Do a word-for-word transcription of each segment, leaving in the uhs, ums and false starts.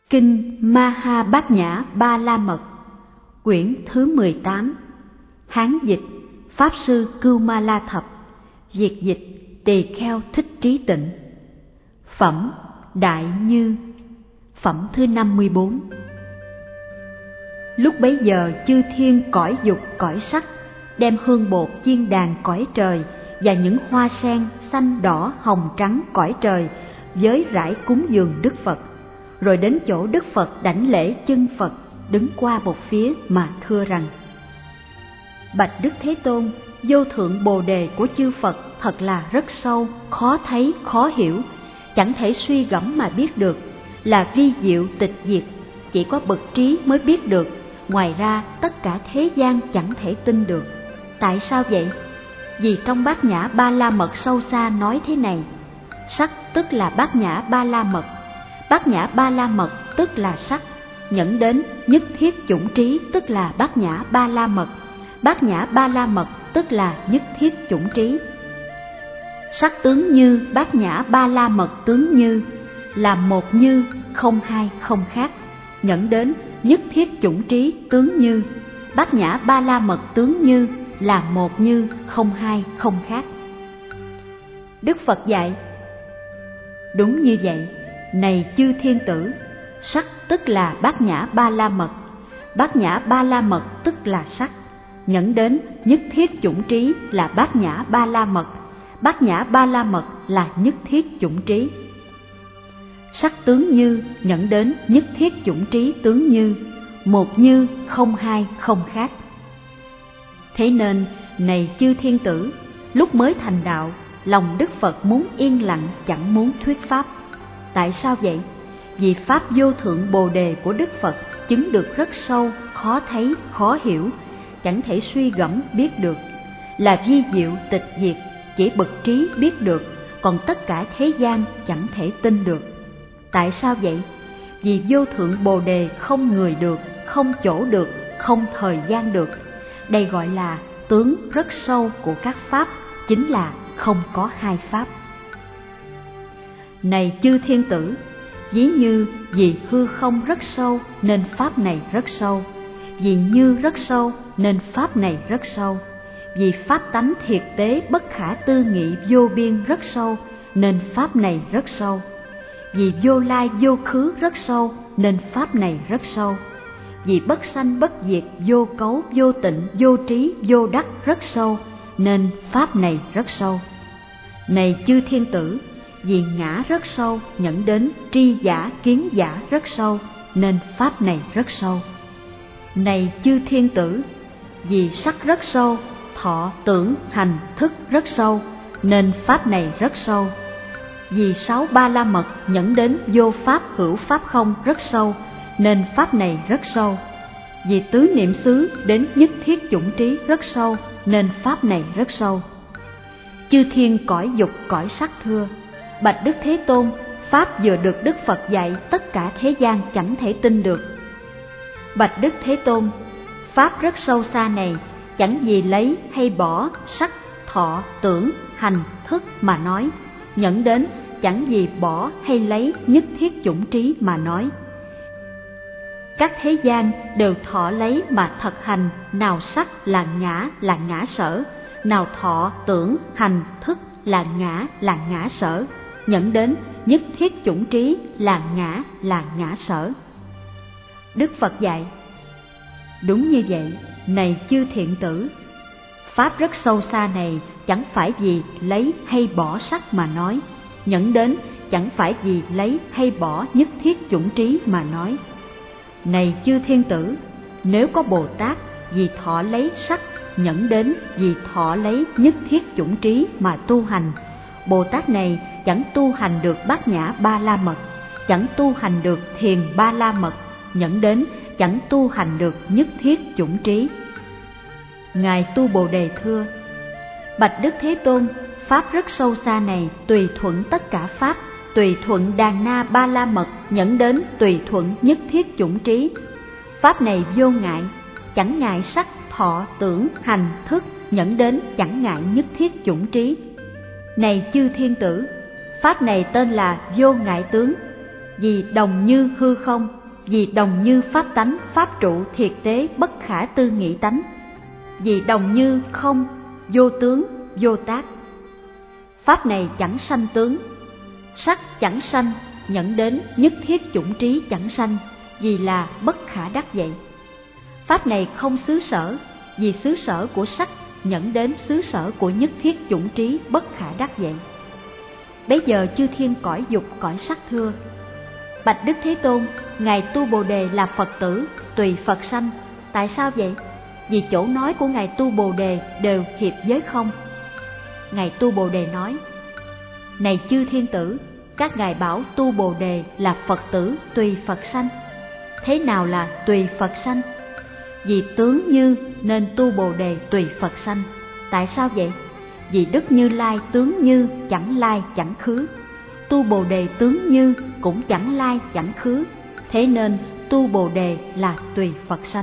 Kinh Maha Bát Nhã Ba La Mật, quyển thứ mười tám, Hán dịch Pháp sư Cưu Ma La Thập, Việt dịch Tỳ Kheo Thích Trí Tịnh. Phẩm Đại Như. Phẩm thứ năm mươi bốn. Lúc bấy giờ chư thiên cõi dục cõi sắc đem hương bột chiên đàn cõi trời và những hoa sen xanh đỏ hồng trắng cõi trời với rải cúng dường Đức Phật, rồi đến chỗ Đức Phật đảnh lễ chân Phật, đứng qua một phía mà thưa rằng: Bạch Đức Thế Tôn, vô thượng bồ đề của chư Phật thật là rất sâu, khó thấy, khó hiểu, chẳng thể suy gẫm mà biết được, là vi diệu tịch diệt, chỉ có bậc trí mới biết được, ngoài ra tất cả thế gian chẳng thể tin được. Tại sao vậy? Vì trong Bát Nhã Ba La Mật sâu xa nói thế này: sắc tức là Bát Nhã Ba La Mật, Bát Nhã Ba La Mật tức là sắc, nhẫn đến nhất thiết chủng trí tức là Bát Nhã Ba La Mật, Bát Nhã Ba La Mật tức là nhất thiết chủng trí. Sắc tướng như, Bát Nhã Ba La Mật tướng như, là một như, không hai không khác, nhẫn đến nhất thiết chủng trí tướng như, Bát Nhã Ba La Mật tướng như, là một như, không hai không khác. Đức Phật dạy: đúng như vậy, này chư thiên tử, sắc tức là Bát Nhã Ba La Mật, Bát Nhã Ba La Mật tức là sắc, nhẫn đến nhất thiết chủng trí là Bát Nhã Ba La Mật, Bát Nhã Ba La Mật là nhất thiết chủng trí. Sắc tướng như, nhẫn đến nhất thiết chủng trí tướng như, một như, không hai không khác. Thế nên, này chư thiên tử, lúc mới thành đạo, lòng Đức Phật muốn yên lặng, chẳng muốn thuyết pháp. Tại sao vậy? Vì pháp vô thượng bồ đề của Đức Phật chứng được rất sâu, khó thấy, khó hiểu, chẳng thể suy gẫm biết được, là vi diệu tịch diệt, chỉ bậc trí biết được, còn tất cả thế gian chẳng thể tin được. Tại sao vậy? Vì vô thượng bồ đề không người được, không chỗ được, không thời gian được. Đây gọi là tướng rất sâu của các pháp, chính là không có hai pháp. Này chư thiên tử, ví như vì hư không rất sâu nên pháp này rất sâu, vì như rất sâu nên pháp này rất sâu, vì pháp tánh thiệt tế bất khả tư nghị vô biên rất sâu nên pháp này rất sâu, vì vô lai vô khứ rất sâu nên pháp này rất sâu, vì bất sanh bất diệt vô cấu vô tịnh vô trí vô đắc rất sâu nên pháp này rất sâu. Này chư thiên tử, vì ngã rất sâu nhẫn đến tri giả kiến giả rất sâu nên pháp này rất sâu. Này chư thiên tử, vì sắc rất sâu, thọ tưởng hành thức rất sâu nên pháp này rất sâu. Vì sáu ba la mật nhẫn đến vô pháp hữu pháp không rất sâu nên pháp này rất sâu. Vì tứ niệm xứ đến nhất thiết chủng trí rất sâu nên pháp này rất sâu. Chư thiên cõi dục cõi sắc thưa: Bạch Đức Thế Tôn, pháp vừa được Đức Phật dạy tất cả thế gian chẳng thể tin được. Bạch Đức Thế Tôn, pháp rất sâu xa này chẳng gì lấy hay bỏ sắc, thọ, tưởng, hành, thức mà nói, nhẫn đến chẳng gì bỏ hay lấy nhất thiết chủng trí mà nói. Các thế gian đều thọ lấy mà thật hành, nào sắc là ngã là ngã sở, nào thọ, tưởng, hành, thức là ngã là ngã sở, nhẫn đến nhất thiết chủng trí là ngã là ngã sở. Đức Phật dạy: đúng như vậy, này chư thiện tử, pháp rất sâu xa này chẳng phải vì lấy hay bỏ sắc mà nói, nhẫn đến chẳng phải vì lấy hay bỏ nhất thiết chủng trí mà nói. Này chư thiên tử, nếu có Bồ Tát vì thọ lấy sắc, nhẫn đến vì thọ lấy nhất thiết chủng trí mà tu hành, Bồ Tát này chẳng tu hành được Bát Nhã Ba La Mật, chẳng tu hành được Thiền Ba La Mật, nhẫn đến chẳng tu hành được nhất thiết chủng trí. Ngài Tu Bồ Đề thưa: Bạch Đức Thế Tôn, pháp rất sâu xa này tùy thuận tất cả pháp, tùy thuận Đàn Na Ba La Mật, nhẫn đến tùy thuận nhất thiết chủng trí. Pháp này vô ngại, chẳng ngại sắc, thọ, tưởng, hành, thức, nhẫn đến chẳng ngại nhất thiết chủng trí. Này chư thiên tử, pháp này tên là vô ngại tướng, vì đồng như hư không vì đồng như pháp tánh, pháp trụ thiệt tế bất khả tư nghị tánh, vì đồng như không, vô tướng, vô tác. Pháp này chẳng sanh tướng, sắc chẳng sanh, nhẫn đến nhất thiết chủng trí chẳng sanh, vì là bất khả đắc vậy. Pháp này không xứ sở, vì xứ sở của sắc nhẫn đến xứ sở của nhất thiết chủng trí bất khả đắc vậy. Bấy giờ chư thiên cõi dục cõi sắc thưa: Bạch Đức Thế Tôn, Ngài Tu Bồ Đề là Phật tử, tùy Phật sanh. Tại sao vậy? Vì chỗ nói của Ngài Tu Bồ Đề đều hiệp giới không. Ngài Tu Bồ Đề nói: Này chư thiên tử, các ngài bảo Tu Bồ Đề là Phật tử tùy Phật sanh. Thế nào là tùy Phật sanh? Vì tướng như nên Tu Bồ Đề tùy Phật sanh. Tại sao vậy? Vì Đức Như Lai tướng như, chẳng lai chẳng khứ. Tu Bồ Đề tướng như cũng chẳng lai chẳng khứ, thế nên Tu Bồ Đề là tùy Phật sanh.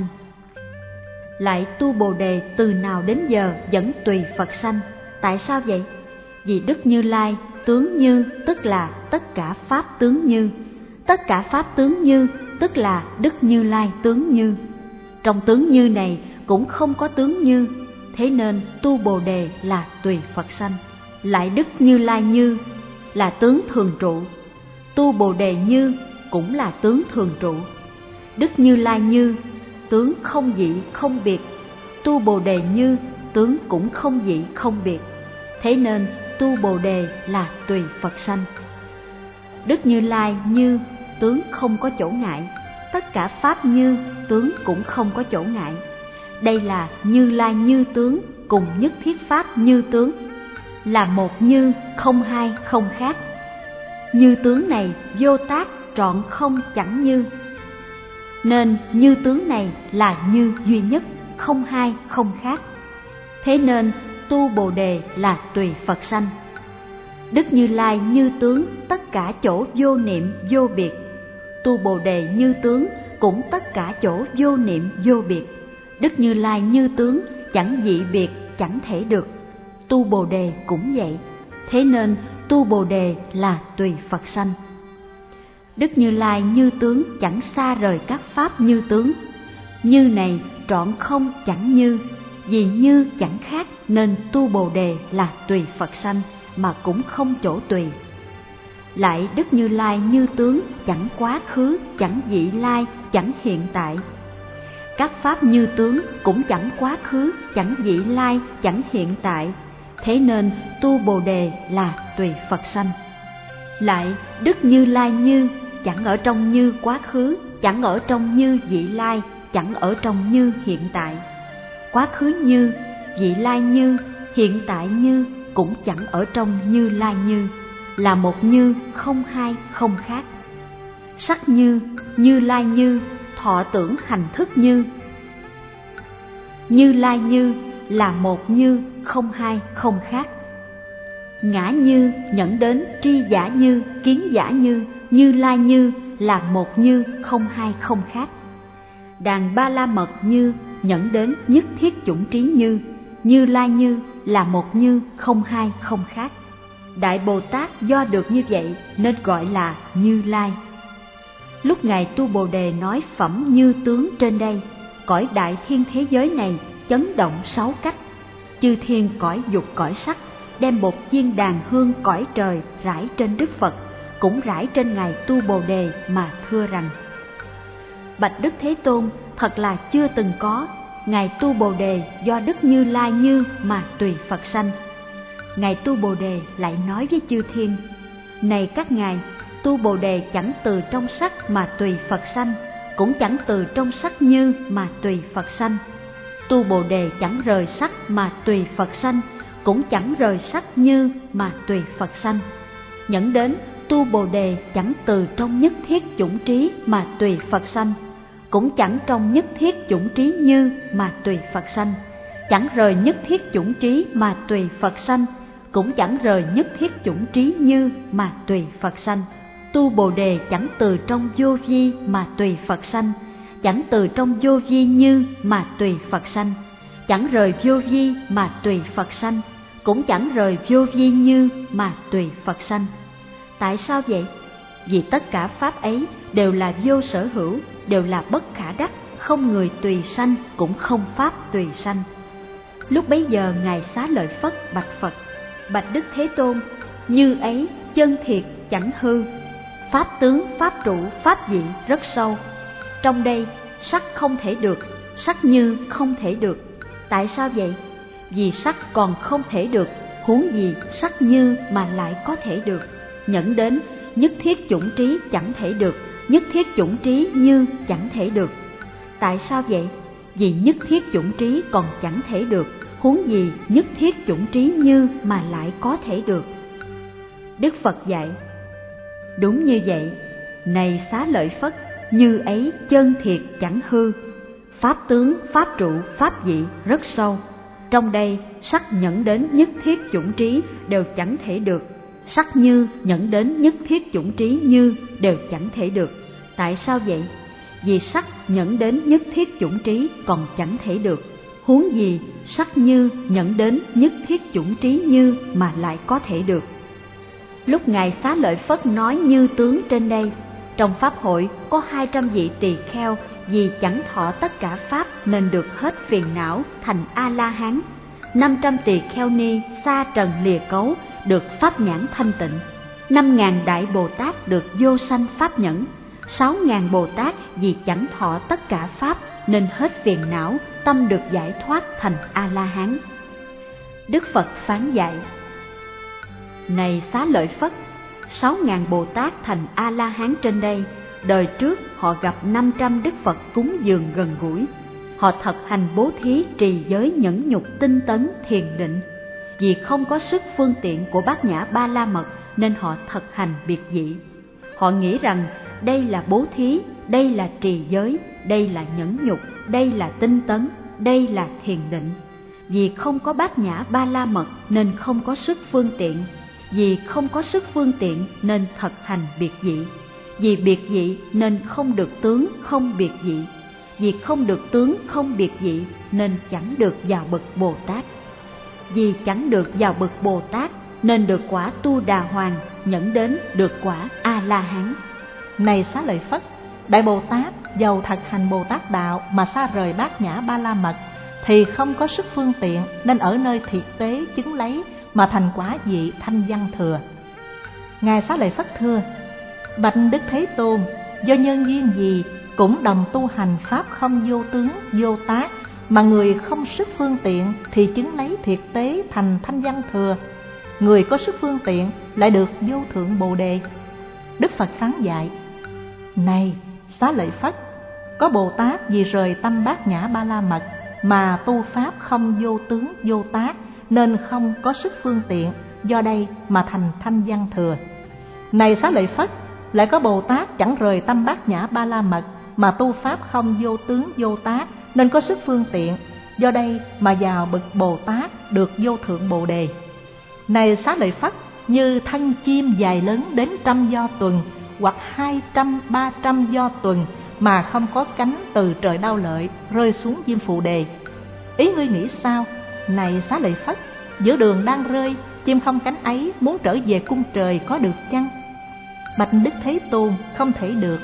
Lại Tu Bồ Đề từ nào đến giờ vẫn tùy Phật sanh. Tại sao vậy? Vì Đức Như Lai tướng như tức là tất cả pháp tướng như, tất cả pháp tướng như tức là Đức Như Lai tướng như. Trong tướng như này cũng không có tướng như, thế nên Tu Bồ Đề là tùy Phật sanh. Lại Đức Như Lai như là tướng thường trụ, Tu Bồ Đề như cũng là tướng thường trụ. Đức Như Lai như tướng không dị không biệt, Tu Bồ Đề như tướng cũng không dị không biệt, thế nên Tu Bồ Đề là tùy Phật sanh. Đức Như Lai như tướng không có chỗ ngại, tất cả pháp như tướng cũng không có chỗ ngại. Đây là Như Lai như tướng cùng nhất thiết pháp như tướng, là một như không hai không khác. Như tướng này vô tác trọn không chẳng như, nên như tướng này là như duy nhất, không hai không khác. Thế nên Tu Bồ Đề là tùy Phật sanh. Đức Như Lai như tướng tất cả chỗ vô niệm vô biệt, Tu Bồ Đề như tướng cũng tất cả chỗ vô niệm vô biệt. Đức Như Lai như tướng chẳng dị biệt chẳng thể được, Tu Bồ Đề cũng vậy, thế nên Tu Bồ Đề là tùy Phật sanh. Đức Như Lai như tướng chẳng xa rời các pháp như tướng, như này trọn không chẳng như, vì như chẳng khác nên Tu Bồ Đề là tùy Phật sanh mà cũng không chỗ tùy. Lại Đức Như Lai như tướng chẳng quá khứ, chẳng vị lai, chẳng hiện tại. Các pháp như tướng cũng chẳng quá khứ, chẳng vị lai, chẳng hiện tại, thế nên Tu Bồ Đề là tùy Phật sanh. Lại Đức Như Lai như chẳng ở trong như quá khứ, chẳng ở trong như vị lai, chẳng ở trong như hiện tại. Quá khứ như, vị lai như, hiện tại như cũng chẳng ở trong Như Lai như, là một như không hai không khác. Sắc như, Như Lai như, thọ tưởng hành thức như. Như Lai như là một như không hai không khác. Ngã như, nhẫn đến, tri giả như, kiến giả như, Như Lai như là một như không hai không khác. Đàn Ba La Mật như, nhẫn đến nhất thiết chủng trí như, Như Lai như là một như không hai không khác. Đại Bồ Tát do được như vậy nên gọi là Như Lai. Lúc Ngài Tu Bồ Đề nói phẩm như tướng trên đây, cõi đại thiên thế giới này chấn động sáu cách. Chư thiên cõi dục cõi sắc đem một viên đàn hương cõi trời rải trên Đức Phật, cũng rải trên Ngài Tu Bồ Đề mà thưa rằng: Bạch Đức Thế Tôn, thật là chưa từng có, Ngài Tu Bồ Đề do Đức Như Lai như mà tùy Phật sanh. Ngài Tu Bồ Đề lại nói với chư thiên: Này các ngài, Tu Bồ Đề chẳng từ trong sắc mà tùy Phật sanh, cũng chẳng từ trong sắc như mà tùy Phật sanh. Tu Bồ Đề chẳng rời sắc mà tùy Phật sanh, cũng chẳng rời sắc như mà tùy Phật sanh. Nhẫn đến Tu Bồ Đề chẳng từ trong nhất thiết chủng trí mà tùy Phật sanh, cũng chẳng trong nhất thiết chủng trí như mà tùy Phật sanh. Chẳng rời nhất thiết chủng trí mà tùy Phật sanh, cũng chẳng rời nhất thiết chủng trí như mà tùy Phật sanh. Tu Bồ Đề chẳng từ trong vô vi mà tùy Phật sanh, chẳng từ trong vô vi như mà tùy Phật sanh. Chẳng rời vô vi mà tùy Phật sanh, cũng chẳng rời vô vi như mà tùy Phật sanh. Tại sao vậy? vì tất cả pháp ấy đều là vô sở hữu, đều là bất khả đắc, không người tùy sanh, cũng không pháp tùy sanh. Lúc bấy giờ Ngài Xá Lợi Phất bạch Phật: Bạch Đức Thế Tôn, như ấy chân thiệt chẳng hư, pháp tướng, pháp trụ, pháp dị rất sâu. Trong đây sắc không thể được, sắc như không thể được. Tại sao vậy? Vì sắc còn không thể được, huống gì sắc như mà lại có thể được. Nhẫn đến nhất thiết chủng trí chẳng thể được, nhất thiết chủng trí như chẳng thể được. Tại sao vậy? Vì nhất thiết chủng trí còn chẳng thể được, huống gì nhất thiết chủng trí như mà lại có thể được. Đức Phật dạy: đúng như vậy, này Xá Lợi Phất, như ấy chân thiệt chẳng hư, pháp tướng, pháp trụ, pháp dị rất sâu. Trong đây sắc nhẫn đến nhất thiết chủng trí đều chẳng thể được, sắc như nhẫn đến nhất thiết chủng trí như đều chẳng thể được. Tại sao vậy? Vì sắc nhẫn đến nhất thiết chủng trí còn chẳng thể được, huống gì sắc như nhẫn đến nhất thiết chủng trí như mà lại có thể được. Lúc Ngài Xá Lợi Phất nói như tướng trên đây, trong pháp hội có hai trăm vị tỳ kheo vì chẳng thọ tất cả pháp nên được hết phiền não thành A-la-hán. Năm trăm tỳ kheo ni sa trần lìa cấu được pháp nhãn thanh tịnh. Năm ngàn đại Bồ Tát được vô sanh pháp nhẫn. Sáu ngàn Bồ Tát vì chẳng thọ tất cả pháp nên hết phiền não, tâm được giải thoát thành A-la-hán. Đức Phật phán dạy: này Xá Lợi Phất, sáu ngàn Bồ Tát thành A-la-hán trên đây, đời trước họ gặp năm trăm Đức Phật cúng dường gần gũi. Họ thật hành bố thí, trì giới, nhẫn nhục, tinh tấn, thiền định. Vì không có sức phương tiện của Bát Nhã Ba La Mật nên họ thật hành biệt dị. Họ nghĩ rằng đây là bố thí, đây là trì giới, đây là nhẫn nhục, đây là tinh tấn, đây là thiền định. Vì không có Bát Nhã Ba La Mật nên không có sức phương tiện. Vì không có sức phương tiện nên thật hành biệt dị. Vì biệt dị nên không được tướng, không biệt dị. Vì không được tướng, không biệt dị nên chẳng được vào bậc Bồ Tát. Vì chẳng được vào bậc Bồ Tát nên được quả Tu Đà Hoàng, nhẫn đến được quả A-la-hán. Này Xá Lợi Phất, Đại Bồ Tát dầu thật hành Bồ Tát đạo mà xa rời Bát Nhã Ba La Mật thì không có sức phương tiện nên ở nơi thiệt tế chứng lấy mà thành quả vị thanh văn thừa. Ngài Xá Lợi Phất thưa: bạch Đức Thế Tôn, do nhân duyên gì cũng đồng tu hành pháp không vô tướng vô tác, mà người không sức phương tiện thì chứng lấy thiệt tế thành thanh văn thừa, người có sức phương tiện lại được vô thượng Bồ Đề. Đức Phật phán dạy: này Xá Lợi Phất, có Bồ Tát vì rời tâm Bát Nhã Ba La Mật mà tu pháp không vô tướng vô tác nên không có sức phương tiện, do đây mà thành thanh văn thừa. Này Xá Lợi Phất, lại có Bồ Tát chẳng rời tâm Bát Nhã Ba La Mật mà tu pháp không vô tướng vô tác nên có sức phương tiện, do đây mà vào bậc Bồ Tát được vô thượng Bồ Đề. Này Xá Lợi Phất, như thân chim dài lớn đến trăm do tuần hoặc hai trăm ba trăm do tuần mà không có cánh từ trời Đao Lợi rơi xuống Diêm Phù Đề. Ý ngươi nghĩ sao? Này Xá Lợi Phất, giữa đường đang rơi, chim không cánh ấy muốn trở về cung trời có được chăng? Bạch Đức Thế Tôn, không thể được.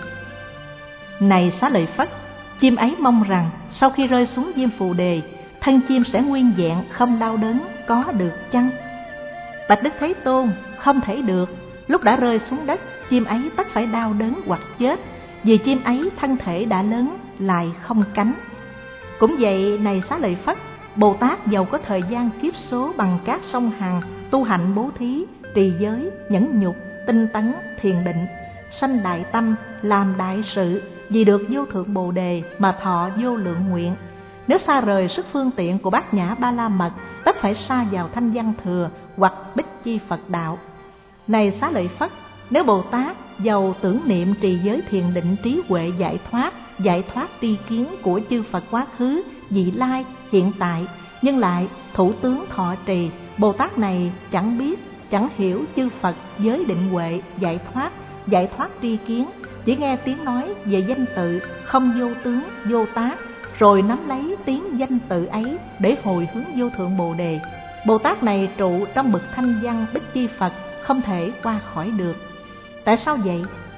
Này Xá Lợi Phất, chim ấy mong rằng sau khi rơi xuống Diêm Phù Đề, thân chim sẽ nguyên vẹn không đau đớn, có được chăng? Bạch Đức Thế Tôn, không thể được. Lúc đã rơi xuống đất, chim ấy tất phải đau đớn hoặc chết, vì chim ấy thân thể đã lớn lại không cánh. Cũng vậy, này Xá Lợi Phất, Bồ Tát giàu có thời gian kiếp số bằng các sông Hằng, tu hạnh bố thí, trì giới, nhẫn nhục, tinh tấn, thiền định, sanh đại tâm, làm đại sự, vì được vô thượng Bồ Đề mà thọ vô lượng nguyện. Nếu xa rời sức phương tiện của Bát Nhã Ba La Mật, tất phải sa vào thanh văn thừa hoặc bích chi Phật đạo. Này Xá Lợi Phất, nếu Bồ Tát giàu tưởng niệm trì giới thiền định trí huệ giải thoát, giải thoát tri kiến của chư Phật quá khứ, vị lai, hiện tại, nhưng lại thủ tướng thọ trì, Bồ Tát này chẳng biết, chẳng hiểu chư Phật giới định huệ, giải thoát, giải thoát tri kiến, chỉ nghe tiếng nói về danh tự không vô tướng, vô tác, rồi nắm lấy tiếng danh tự ấy để hồi hướng vô thượng Bồ Đề. Bồ Tát này trụ trong bậc thanh văn bích chi Phật, không thể qua khỏi được. Tại sao vậy?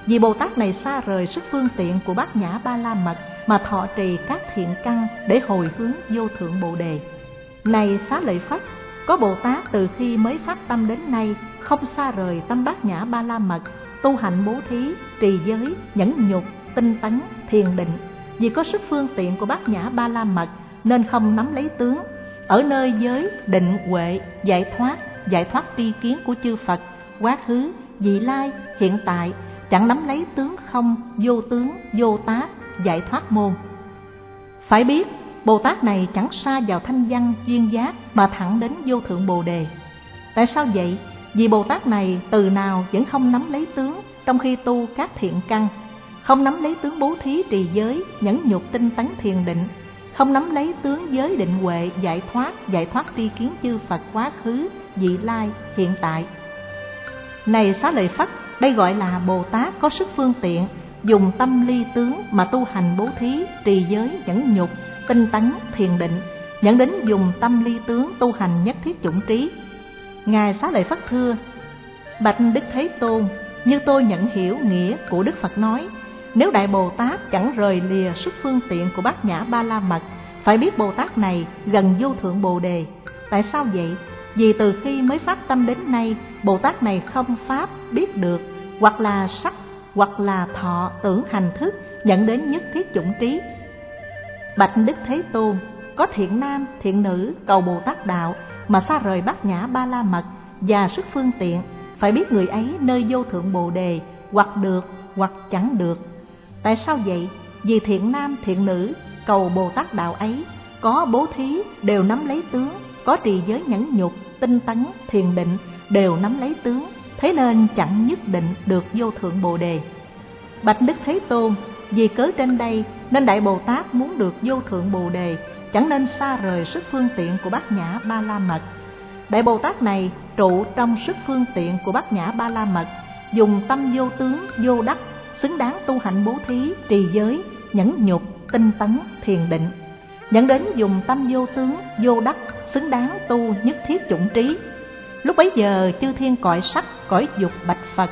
Vì Bồ Tát này xa rời sức phương tiện của Bát Nhã Ba La Mật mà thọ trì các thiện căn để hồi hướng vô thượng Bồ Đề. Này Xá Lợi Phất, có Bồ Tát từ khi mới phát tâm đến nay không xa rời tâm Bát Nhã Ba La Mật, tu hạnh bố thí, trì giới, nhẫn nhục, tinh tấn, thiền định. Vì có sức phương tiện của Bát Nhã Ba La Mật nên không nắm lấy tướng. Ở nơi giới định huệ, giải thoát, giải thoát tri kiến của chư Phật, quá khứ, vị lai, hiện tại, chẳng nắm lấy tướng không, vô tướng, vô tác, giải thoát môn. Phải biết, Bồ Tát này chẳng sa vào thanh văn, duyên giác mà thẳng đến vô thượng Bồ Đề. Tại sao vậy? Vì Bồ Tát này từ nào vẫn không nắm lấy tướng trong khi tu các thiện căn, không nắm lấy tướng bố thí trì giới, nhẫn nhục tinh tấn thiền định, không nắm lấy tướng giới định huệ, giải thoát, giải thoát tri kiến chư Phật quá khứ, vị lai, hiện tại. Này Xá Lợi Phất, đây gọi là Bồ Tát có sức phương tiện, dùng tâm ly tướng mà tu hành bố thí, trì giới, nhẫn nhục, tinh tấn, thiền định, dẫn đến dùng tâm ly tướng tu hành nhất thiết chủng trí. Ngài Xá Lợi Phất thưa: Bạch Đức Thế Tôn, như tôi nhận hiểu nghĩa của Đức Phật nói, nếu Đại Bồ Tát chẳng rời lìa sức phương tiện của Bát Nhã Ba La Mật, phải biết Bồ Tát này gần vô thượng Bồ Đề. Tại sao vậy? Vì từ khi mới phát tâm đến nay, Bồ Tát này không pháp biết được, hoặc là sắc, hoặc là thọ, tưởng, hành, thức, dẫn đến nhất thiết chủng trí. Bạch Đức Thế Tôn, có thiện nam, thiện nữ cầu Bồ Tát đạo mà xa rời Bát Nhã Ba La Mật và sức phương tiện, phải biết người ấy nơi vô thượng Bồ Đề, hoặc được, hoặc chẳng được. Tại sao vậy? Vì thiện nam, thiện nữ cầu Bồ Tát đạo ấy có bố thí đều nắm lấy tướng, có trì giới nhẫn nhục, tinh tấn, thiền định đều nắm lấy tướng, thế nên chẳng nhất định được vô thượng Bồ Đề. Bạch Đức Thế Tôn, vì cớ trên đây nên Đại Bồ Tát muốn được vô thượng Bồ Đề, chẳng nên xa rời sức phương tiện của Bát Nhã Ba La Mật. Đại Bồ Tát này trụ trong sức phương tiện của Bát Nhã Ba La Mật, dùng tâm vô tướng, vô đắc, xứng đáng tu hạnh bố thí, trì giới, nhẫn nhục, tinh tấn, thiền định, dẫn đến dùng tâm vô tướng, vô đắc, xứng đáng tu nhất thiết chủng trí. Lúc bấy giờ chư thiên cõi sắc, cõi dục bạch Phật: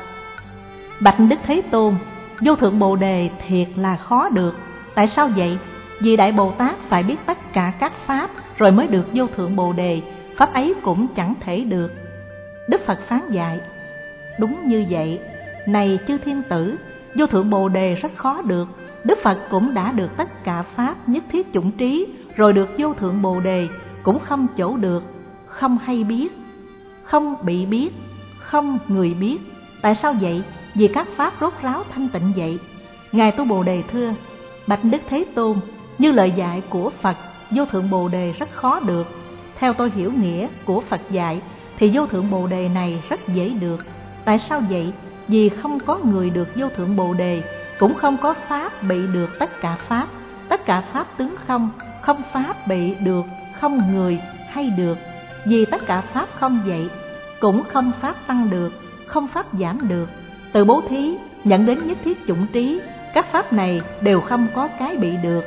Bạch Đức Thế Tôn, vô thượng Bồ Đề thiệt là khó được. Tại sao vậy? Vì Đại Bồ Tát phải biết tất cả các pháp rồi mới được vô thượng Bồ Đề, pháp ấy cũng chẳng thể được. Đức Phật phán dạy: Đúng như vậy, này chư thiên tử, vô thượng Bồ Đề rất khó được. Đức Phật cũng đã được tất cả pháp nhất thiết chủng trí, rồi được vô thượng Bồ Đề cũng không chỗ được, không hay biết, không bị biết, không người biết. Tại sao vậy? Vì các pháp rốt ráo thanh tịnh vậy. Ngài Tu Bồ Đề thưa: Bạch Đức Thế Tôn, như lời dạy của Phật, vô thượng Bồ Đề rất khó được. Theo tôi hiểu nghĩa của Phật dạy thì vô thượng Bồ Đề này rất dễ được. Tại sao vậy? Vì không có người được vô thượng Bồ Đề, cũng không có pháp bị được tất cả pháp. Tất cả pháp tướng không, không pháp bị được, không người hay được. Vì tất cả pháp không vậy, cũng không pháp tăng được, không pháp giảm được. Từ bố thí nhận đến nhất thiết chủng trí, các pháp này đều không có cái bị được,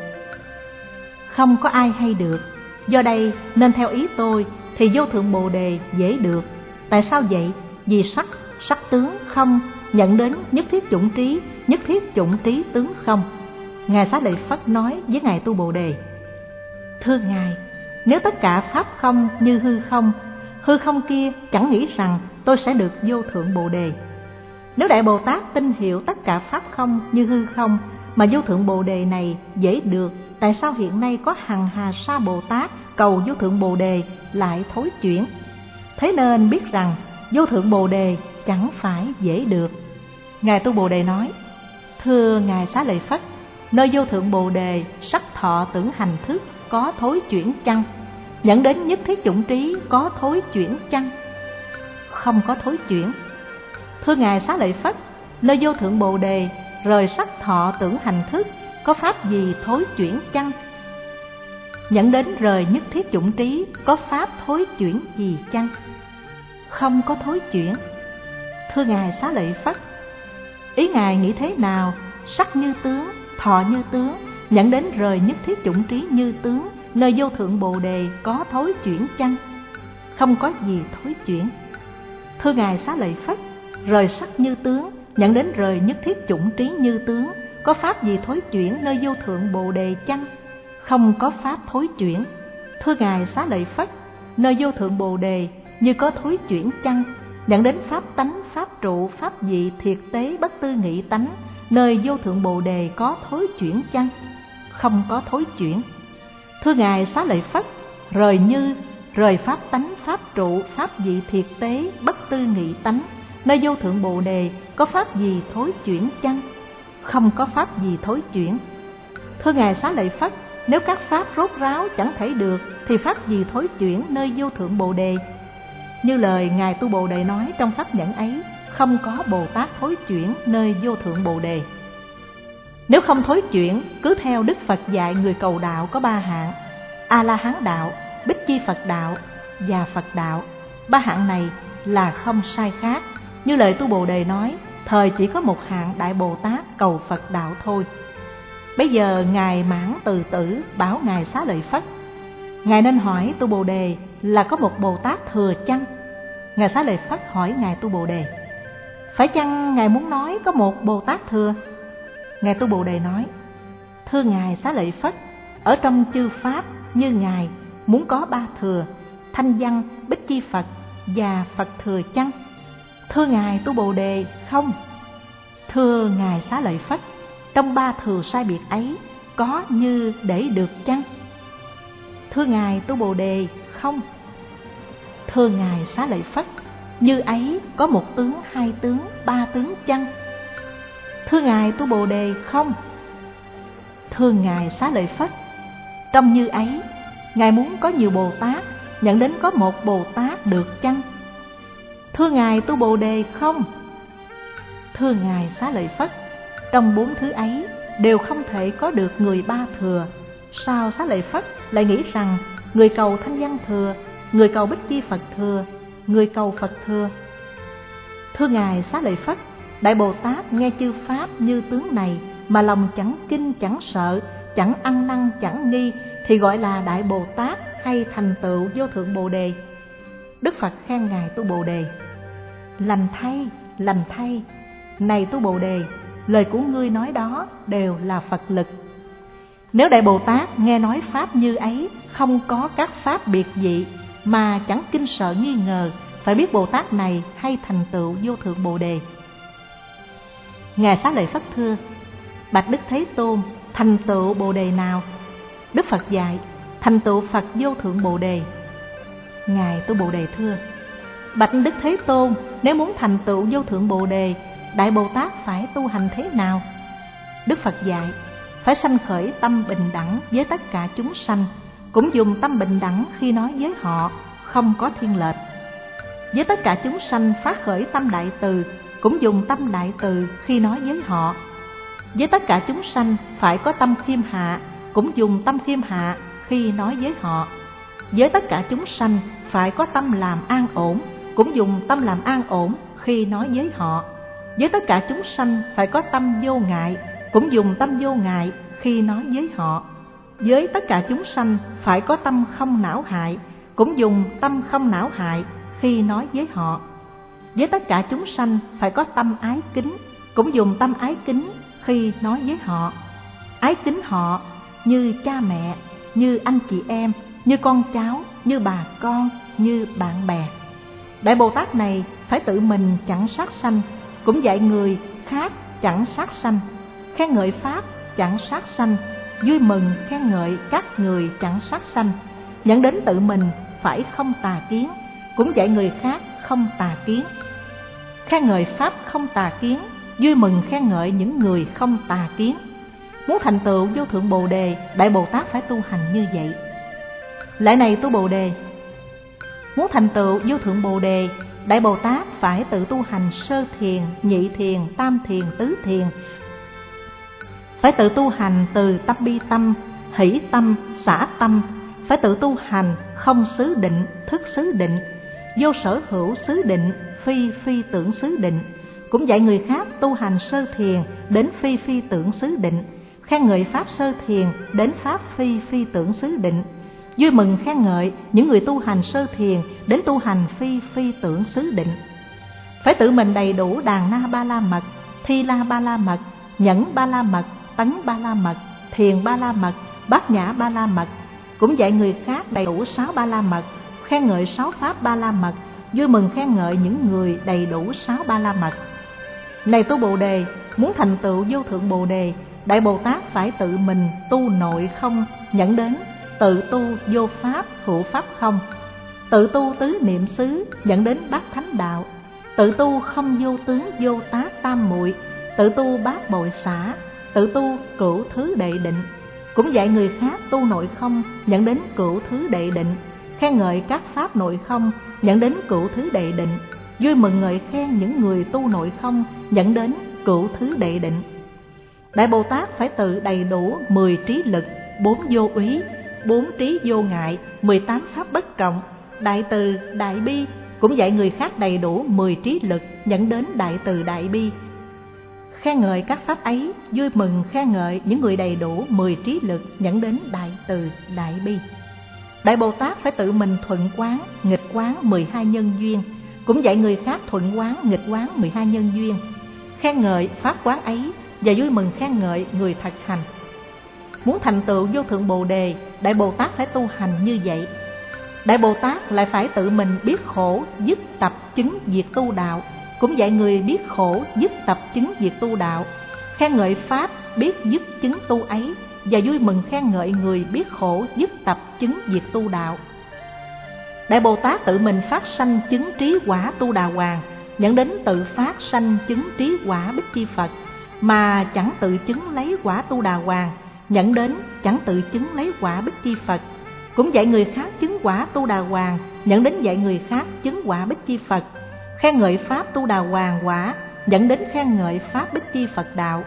không có ai hay được. Do đây nên theo ý tôi thì vô thượng Bồ Đề dễ được. Tại sao vậy? Vì sắc, sắc tướng không, nhận đến nhất thiết chủng trí, nhất thiết chủng trí tướng không. Ngài Xá Lợi Phất nói với Ngài Tu Bồ Đề: Thưa Ngài, nếu tất cả pháp không như hư không, hư không kia chẳng nghĩ rằng tôi sẽ được vô thượng Bồ Đề. Nếu Đại Bồ Tát tin hiểu tất cả pháp không như hư không mà vô thượng Bồ Đề này dễ được, tại sao hiện nay có hằng hà sa Bồ Tát cầu vô thượng Bồ Đề lại thối chuyển? Thế nên biết rằng vô thượng Bồ Đề chẳng phải dễ được. Ngài Tu Bồ Đề nói: Thưa Ngài Xá Lợi Phất, nơi vô thượng Bồ Đề sắc thọ tưởng hành thức có thối chuyển chăng? Dẫn đến nhất thiết chủng trí có thối chuyển chăng? Không có thối chuyển. Thưa Ngài Xá Lợi Phất, nơi vô thượng Bồ Đề rời sắc thọ tưởng hành thức có pháp gì thối chuyển chăng? Dẫn đến rời nhất thiết chủng trí có pháp thối chuyển gì chăng? Không có thối chuyển. Thưa Ngài Xá Lợi Phất, ý Ngài nghĩ thế nào? Sắc như tướng, thọ như tướng, dẫn đến rời nhất thiết chủng trí như tướng, nơi vô thượng Bồ Đề có thối chuyển chăng? Không có gì thối chuyển. Thưa Ngài Xá Lợi Phất, rời sắc như tướng, nhận đến rời nhất thiết chủng trí như tướng. Có pháp gì thối chuyển nơi vô thượng Bồ Đề chăng? Không có pháp thối chuyển. Thưa Ngài Xá Lợi Phất, nơi vô thượng Bồ Đề như có thối chuyển chăng? Nhận đến pháp tánh, pháp trụ, pháp dị, thiệt tế, bất tư nghị tánh, nơi vô thượng Bồ Đề có thối chuyển chăng? Không có thối chuyển. Thưa Ngài Xá Lợi Phất, rời như, rời pháp tánh, pháp trụ, pháp dị, thiệt tế, bất tư nghị tánh, nơi vô thượng Bồ Đề có pháp gì thối chuyển chăng? Không có pháp gì thối chuyển. Thưa Ngài Xá Lợi Phất, nếu các pháp rốt ráo chẳng thể được thì pháp gì thối chuyển nơi vô thượng Bồ Đề? Như lời Ngài Tu Bồ Đề nói trong pháp nhẫn ấy, không có Bồ Tát thối chuyển nơi vô thượng Bồ Đề. Nếu không thối chuyển, cứ theo Đức Phật dạy người cầu đạo có ba hạng: A-la-hán đạo, Bích Chi Phật đạo và Phật đạo. Ba hạng này là không sai khác. Như lời Tu Bồ Đề nói, thời chỉ có một hạng Đại Bồ Tát cầu Phật đạo thôi. Bây giờ Ngài Mãn Từ Tử bảo Ngài Xá Lợi Phất, Ngài nên hỏi Tu Bồ Đề là có một Bồ Tát thừa chăng? Ngài Xá Lợi Phất hỏi Ngài Tu Bồ Đề, phải chăng Ngài muốn nói có một Bồ Tát thừa? Ngài Tu Bồ Đề nói, thưa Ngài Xá Lợi Phất, ở trong chư Pháp như Ngài muốn có ba thừa, Thanh Văn, Bích Chi Phật và Phật thừa chăng? Thưa Ngài Tu Bồ Đề, không. Thưa Ngài Xá Lợi Phất, trong ba thừa sai biệt ấy có như để được chăng? Thưa Ngài Tu Bồ Đề, không. Thưa Ngài Xá Lợi Phất, như ấy có một tướng, hai tướng, ba tướng chăng? Thưa Ngài Tu Bồ Đề, không. Thưa Ngài Xá Lợi Phất, trong như ấy Ngài muốn có nhiều Bồ Tát, nhận đến có một Bồ Tát được chăng? Thưa Ngài Tu Bồ Đề, không. Thưa Ngài Xá Lợi Phất, trong bốn thứ ấy đều không thể có được người ba thừa. Sao Xá Lợi Phất lại nghĩ rằng người cầu Thanh Văn thừa, người cầu Bích Chi Phật thừa, người cầu Phật thừa? Thưa Ngài Xá Lợi Phất, Đại Bồ Tát nghe chư Pháp như tướng này mà lòng chẳng kinh chẳng sợ, chẳng ăn năn chẳng nghi thì gọi là Đại Bồ Tát hay thành tựu vô thượng Bồ Đề. Đức Phật khen Ngài Tu Bồ Đề, lành thay, lành thay, này Tu Bồ Đề, lời của ngươi nói đó đều là Phật lực. Nếu Đại Bồ Tát nghe nói Pháp như ấy, không có các Pháp biệt dị mà chẳng kinh sợ nghi ngờ, phải biết Bồ Tát này hay thành tựu vô thượng Bồ Đề. Ngài Xá Lợi Phất thưa, bạch Đức Thế Tôn, thành tựu Bồ Đề nào? Đức Phật dạy, thành tựu Phật vô thượng Bồ Đề. Ngài Tu Bồ Đề thưa, bạch Đức Thế Tôn, nếu muốn thành tựu vô thượng Bồ Đề, Đại Bồ Tát phải tu hành thế nào? Đức Phật dạy, phải sanh khởi tâm bình đẳng với tất cả chúng sanh, cũng dùng tâm bình đẳng khi nói với họ, không có thiên lệch. Với tất cả chúng sanh phát khởi tâm đại từ, cũng dùng tâm đại từ khi nói với họ. Với tất cả chúng sanh phải có tâm khiêm hạ, cũng dùng tâm khiêm hạ khi nói với họ. Với tất cả chúng sanh phải có tâm làm an ổn, cũng dùng tâm làm an ổn khi nói với họ. Với tất cả chúng sanh phải có tâm vô ngại, cũng dùng tâm vô ngại khi nói với họ. Với tất cả chúng sanh phải có tâm không não hại, cũng dùng tâm không não hại khi nói với họ. Với tất cả chúng sanh phải có tâm ái kính, cũng dùng tâm ái kính khi nói với họ. Ái kính họ như cha mẹ, như anh chị em, như con cháu, như bà con, như bạn bè. Đại Bồ Tát này phải tự mình chẳng sát sanh, cũng dạy người khác chẳng sát sanh, khen ngợi Pháp chẳng sát sanh, vui mừng khen ngợi các người chẳng sát sanh, dẫn đến tự mình phải không tà kiến, cũng dạy người khác không tà kiến. Khen ngợi Pháp không tà kiến, vui mừng khen ngợi những người không tà kiến. Muốn thành tựu vô thượng Bồ Đề, Đại Bồ Tát phải tu hành như vậy. Lại này Tu Bồ Đề, muốn thành tựu vô thượng Bồ Đề, Đại Bồ Tát phải tự tu hành sơ thiền, nhị thiền, tam thiền, tứ thiền. Phải tự tu hành từ tâm bi tâm, hỷ tâm, xả tâm. Phải tự tu hành không xứ định, thức xứ định, vô sở hữu xứ định, phi phi tưởng xứ định. Cũng dạy người khác tu hành sơ thiền đến phi phi tưởng xứ định, khen ngợi Pháp sơ thiền đến Pháp phi phi tưởng xứ định, vui mừng khen ngợi những người tu hành sơ thiền đến tu hành phi phi tưởng xứ định. Phải tự mình đầy đủ đàn na ba la mật, Thi La Ba La Mật, Nhẫn Ba La Mật, Tấn Ba La Mật, Thiền Ba La Mật, Bát Nhã Ba La Mật. Cũng dạy người khác đầy đủ sáu Ba La Mật, khen ngợi sáu pháp Ba La Mật, vui mừng khen ngợi những người đầy đủ sáu Ba La Mật. Này tu Bồ Đề, muốn thành tựu vô thượng Bồ Đề, Đại Bồ Tát phải tự mình tu nội không nhẫn đến, tự tu vô pháp hữu pháp không, tự tu tứ niệm xứ dẫn đến bát thánh đạo, tự tu không vô tướng vô tác tam muội, tự tu bát bội xả, tự tu cửu thứ đệ định. Cũng dạy người khác tu nội không dẫn đến cửu thứ đệ định, khen ngợi các pháp nội không dẫn đến cửu thứ đệ định, vui mừng ngợi khen những người tu nội không dẫn đến cửu thứ đệ định. Đại Bồ Tát phải tự đầy đủ mười trí lực, bốn vô úy, bốn trí vô ngại, mười tám pháp bất cộng, đại từ, đại bi. Cũng dạy người khác đầy đủ mười trí lực dẫn đến đại từ đại bi, khen ngợi các pháp ấy, vui mừng khen ngợi những người đầy đủ mười trí lực dẫn đến đại từ đại bi. Đại Bồ Tát phải tự mình thuận quán, nghịch quán mười hai nhân duyên. Cũng dạy người khác thuận quán, nghịch quán mười hai nhân duyên, khen ngợi pháp quán ấy và vui mừng khen ngợi người thực hành. Muốn thành tựu vô thượng Bồ Đề, Đại Bồ Tát phải tu hành như vậy. Đại Bồ Tát lại phải tự mình biết khổ, dứt tập chứng diệt tu đạo. Cũng dạy người biết khổ, dứt tập chứng diệt tu đạo, khen ngợi pháp biết dứt chứng tu ấy và vui mừng khen ngợi người biết khổ, dứt tập chứng diệt tu đạo. Đại Bồ Tát tự mình phát sanh chứng trí quả Tu Đà Hoàng, dẫn đến tự phát sanh chứng trí quả Bích Chi Phật, mà chẳng tự chứng lấy quả Tu Đà Hoàng, dẫn đến chẳng tự chứng lấy quả Bích Chi Phật. Cũng dạy người khác chứng quả Tu Đà Hoàng, dẫn đến dạy người khác chứng quả Bích Chi Phật, khen ngợi pháp Tu Đà Hoàng quả, dẫn đến khen ngợi pháp Bích Chi Phật đạo,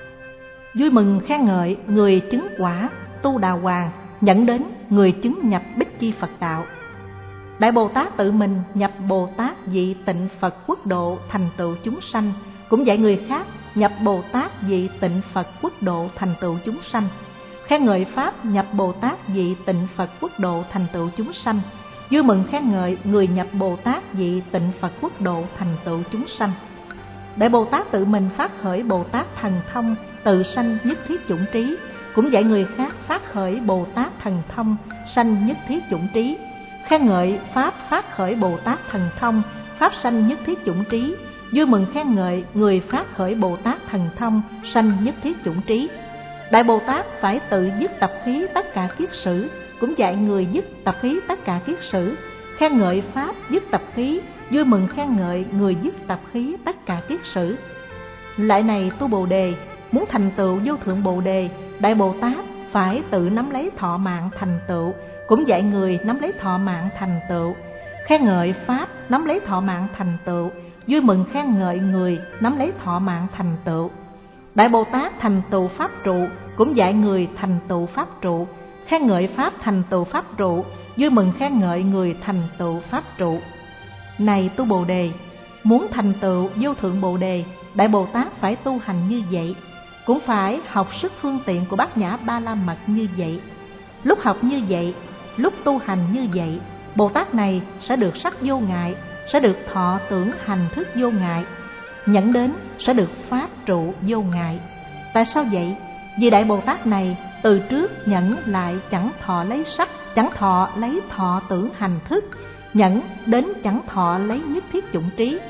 vui mừng khen ngợi người chứng quả Tu Đà Hoàng, dẫn đến người chứng nhập Bích Chi Phật đạo. Đại Bồ Tát tự mình nhập Bồ Tát vị tịnh Phật quốc độ thành tựu chúng sanh. Cũng dạy người khác nhập Bồ Tát vị tịnh Phật quốc độ thành tựu chúng sanh, khen ngợi pháp nhập Bồ Tát vị tịnh Phật quốc độ thành tựu chúng sanh, vui mừng khen ngợi người nhập Bồ Tát vị tịnh Phật quốc độ thành tựu chúng sanh. Đại Bồ Tát tự mình phát khởi Bồ Tát thần thông tự sanh nhất thiết chủng trí. Cũng dạy người khác phát khởi Bồ Tát thần thông sanh nhất thiết chủng trí, khen ngợi pháp phát khởi Bồ Tát thần thông pháp sanh nhất thiết chủng trí, vui mừng khen ngợi người phát khởi Bồ Tát thần thông sanh nhất thiết chủng trí. Đại Bồ Tát phải tự dứt tập khí tất cả kiết sử. Cũng dạy người dứt tập khí tất cả kiết sử, khen ngợi pháp dứt tập khí, vui mừng khen ngợi người dứt tập khí tất cả kiết sử. Lại này tu Bồ Đề, muốn thành tựu vô thượng Bồ Đề, Đại Bồ Tát phải tự nắm lấy thọ mạng thành tựu. Cũng dạy người nắm lấy thọ mạng thành tựu, khen ngợi pháp nắm lấy thọ mạng thành tựu, vui mừng khen ngợi người nắm lấy thọ mạng thành tựu. Đại Bồ Tát thành tựu pháp trụ. Cũng dạy người thành tựu pháp trụ, khen ngợi pháp thành tựu pháp trụ, vui mừng khen ngợi người thành tựu pháp trụ. Này tu Bồ Đề, muốn thành tựu vô thượng Bồ Đề, Đại Bồ Tát phải tu hành như vậy. Cũng phải học sức phương tiện của Bát Nhã Ba La Mật như vậy. Lúc học như vậy, lúc tu hành như vậy, Bồ Tát này sẽ được sắc vô ngại, sẽ được thọ tưởng hành thức vô ngại, nhẫn đến sẽ được pháp trụ vô ngại. Tại sao vậy? Vì Đại Bồ Tát này từ trước nhẫn lại chẳng thọ lấy sắc, chẳng thọ lấy thọ tưởng hành thức, nhẫn đến chẳng thọ lấy nhất thiết chủng trí.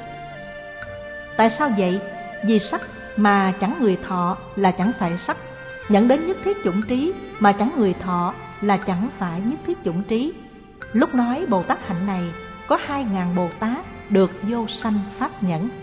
Tại sao vậy? Vì sắc mà chẳng người thọ là chẳng phải sắc, nhẫn đến nhất thiết chủng trí mà chẳng người thọ là chẳng phải nhất thiết chủng trí. Lúc nói Bồ Tát hạnh này có hai ngàn Bồ Tát được vô sanh pháp nhẫn.